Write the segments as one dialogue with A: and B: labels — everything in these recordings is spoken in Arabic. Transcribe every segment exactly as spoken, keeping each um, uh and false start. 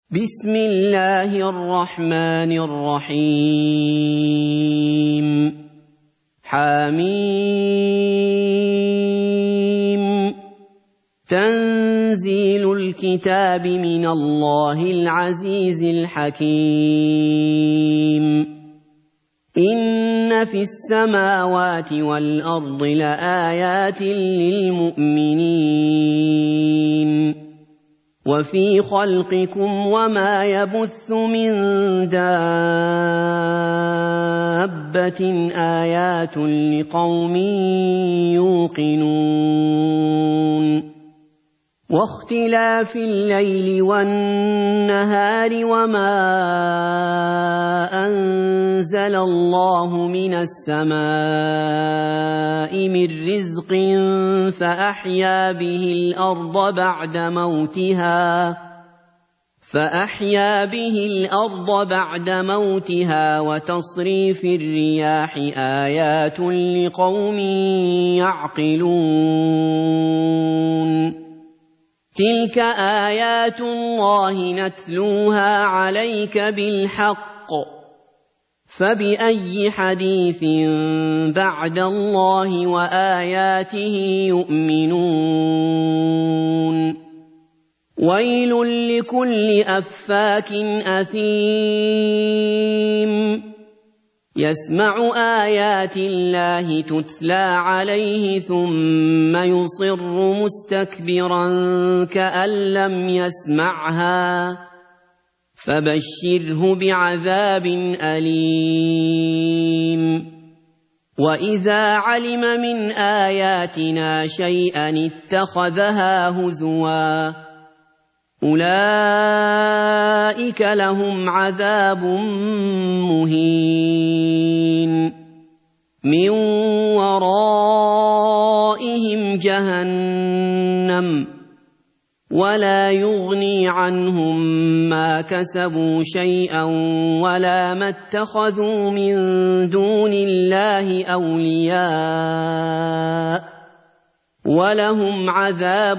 A: بسم الله الرحمن الرحيم حميم تنزيل الكتاب من الله العزيز الحكيم إن في السماوات والأرض لآيات للمؤمنين وفي خلقكم وما يبث من دابة آيات لقوم يوقنون واختلاف الليل والنهار وما أنزل الله من السماء من رزق فأحيا به الأرض بعد موتها فأحيا به الأرض بعد موتها وتصريف الرياح آيات لقوم يعقلون تلك آيات الله نتلوها عليك بالحق فبأي حديث بعد الله وآياته يؤمنون ويل لكل أفاك أثيم يسمع آيات الله تتلى عليه ثم يصر مستكبرا كأن لم يسمعها فبشره بعذاب أليم وإذا علم من آياتنا شيئا اتخذها هزوا أولئك لهم عذاب مهين من ورائهم جهنم ولا يغني عنهم ما كسبوا شيئا ولا ما اتخذوا من دون الله أولياء ولهم عذاب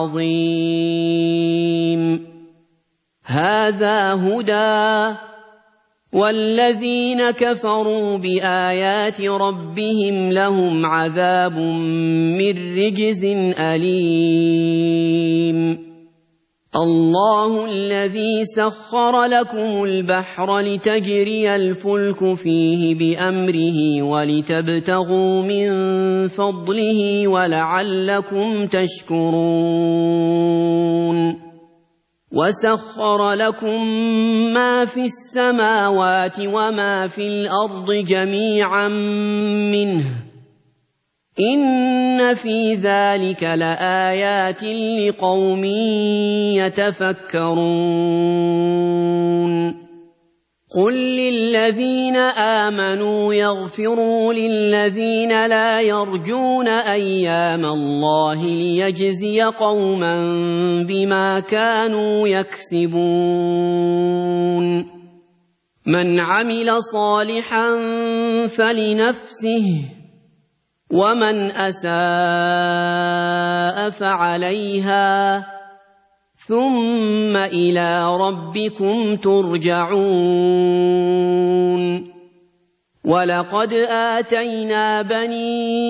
A: عظيم هذا هدى والذين كفروا بآيات ربهم لهم عذاب من رجز أليم الله الذي سخر لكم البحر لتجري الفلك فيه بأمره ولتبتغوا من فضله ولعلكم تشكرون وسخر لكم ما في السماوات وما في الأرض جميعا منه إن في ذلك لآيات لقوم يتفكرون قل للذين آمنوا يغفروا للذين لا يرجون أيام الله ليجزي قوما بما كانوا يكسبون من عمل صالحا فلنفسه ومن أساء فعليها ثم إلى ربكم ترجعون ولقد آتينا بني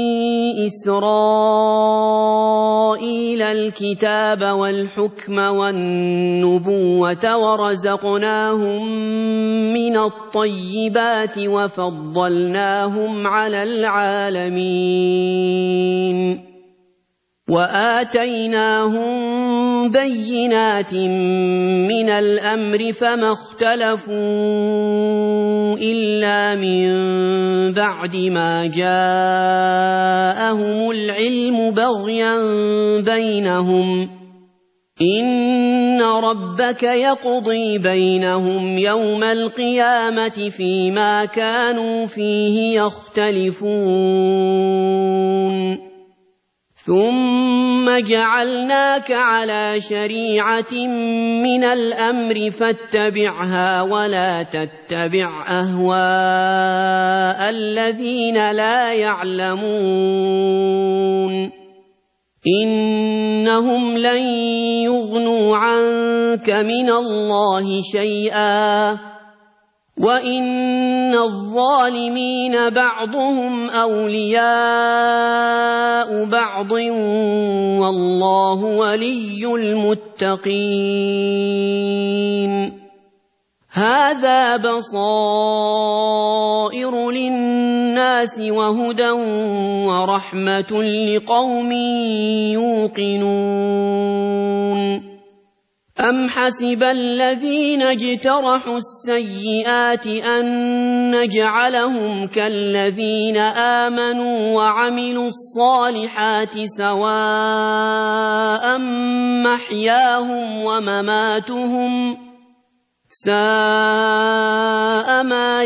A: إسرائيل الكتاب والحكم والنبوة ورزقناهم من الطيبات وفضلناهم على العالمين وآتيناهم بينات من الأمر فما اختلفوا إلا من بعد ما جاءهم العلم بغيا بينهم إن ربك يقضي بينهم يوم القيامة فيما كانوا فيه يختلفون ثم جعلناك على شريعة من الأمر فاتبعها ولا تتبع أهواء الذين لا يعلمون إنهم لن يغنوا عنك يحزنك من الله شيئا وإن الظالمين بعضهم أولياء بعض والله ولي المتقين هذا بصائر للناس وهدى ورحمة لقوم يوقنون أم حسب الذين اجترحوا السيئات أن نجعلهم كالذين آمنوا وعملوا الصالحات سواء محياهم ومماتهم ساء ما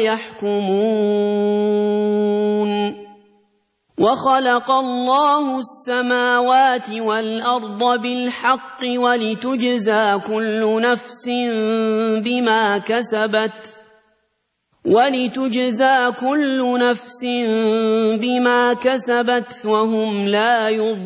A: يحكمون وخلق الله السماوات والأرض بالحق ولتجزى كل نفس بما كسبت ولتجزى كل نفس بما كسبت وهم لا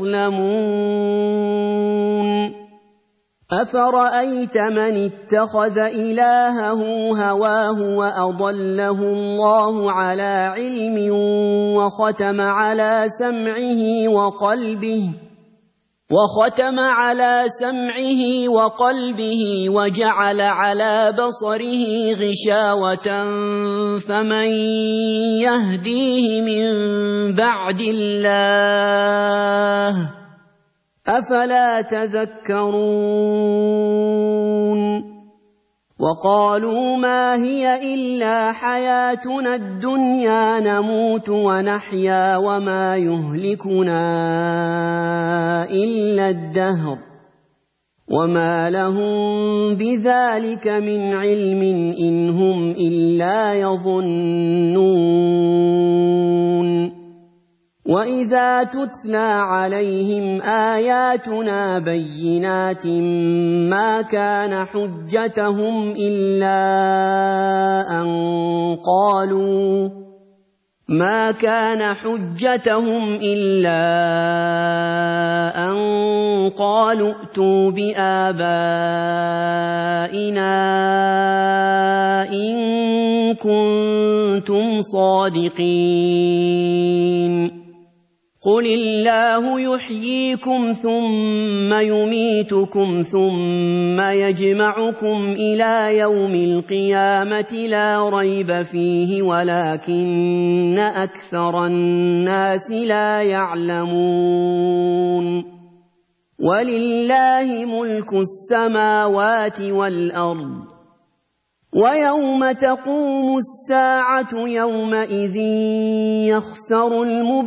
A: يظلمون أفرأيت من اتخذ إلهه هواه وأضله الله على علم وختم على سمعه وقلبه وختم على سمعه وقلبه وجعل على بصره غشاوة فمن يهديه من بعد الله أفلا تذكرون وقالوا ما هي إلا حياتنا الدنيا نموت ونحيا وما يهلكنا إلا الدهر وما لهم بذلك من علم إن هم إلا يظنون وإذا تتلى عليهم آياتنا بينات ما كان حجتهم إلا أن قالوا ما كان حجتهم إلا أن قالوا ائتوا بآبائنا إن كنتم صادقين قل الله يحييكم ثم يميتكم ثم يجمعكم إلى يوم القيامة لا ريب فيه ولكن أكثر الناس لا يعلمون ولله ملك السماوات والأرض ويوم تقوم الساعة يومئذ يخسر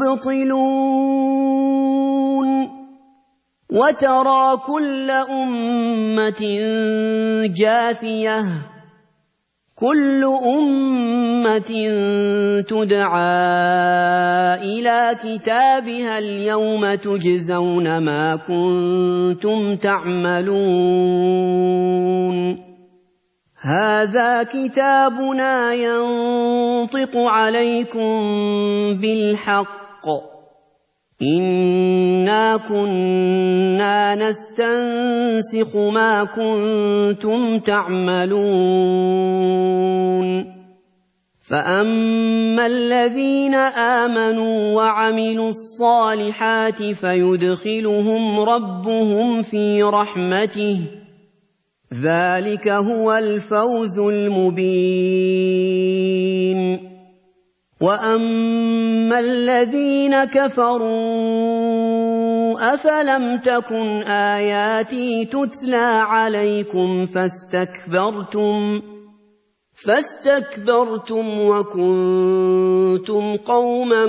A: المبطلون وترى كل أمة جاثية كل أمة تدعى إلى كتابها اليوم تجزون ما كنتم تعملون هذا كتابنا ينطق عليكم بالحق إنا كنا نستنسخ ما كنتم تعملون فأما الذين آمنوا وعملوا الصالحات فيدخلهم ربهم في رحمته ذلك هو الفوز المبين وأما الذين كفروا أفلم تكن آياتي تتلى عليكم فاستكبرتم فاستكبرتم وكنتم قوما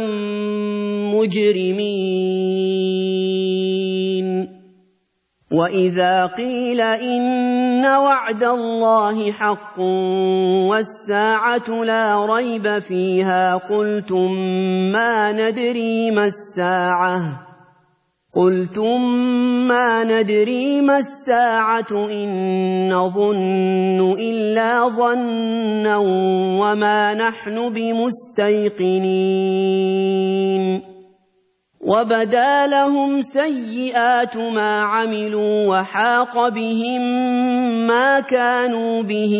A: مجرمين وإذا قيل إن وعد الله حق والساعة لا ريب فيها قلتم ما ندري ما الساعة قلتم ما ندري ما الساعة إن نظن إلا ظنا وما نحن بمستيقنين وبدا لهم سيئات ما عملوا وحاق بهم ما كانوا به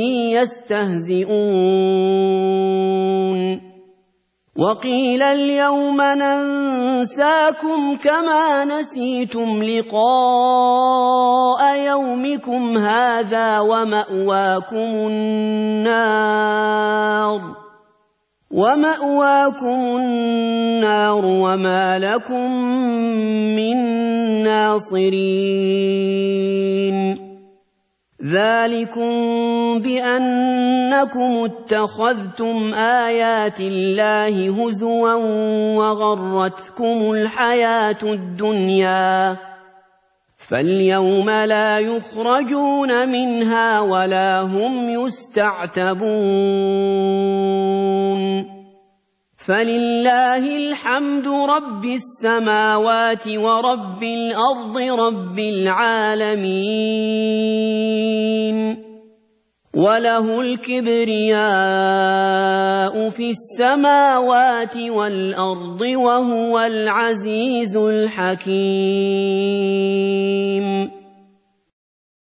A: يستهزئون وقيل اليوم ننساكم كما نسيتم لقاء يومكم هذا ومأواكم النار ومأواكم النار وما لكم من ناصرين ذلكم بأنكم اتخذتم آيات الله هزوا وغرتكم الحياة الدنيا فاليوم لا يخرجون منها ولا هم يستعتبون فلله الحمد رب السماوات ورب الأرض رب العالمين وله الكبرياء في السماوات والأرض وهو العزيز الحكيم.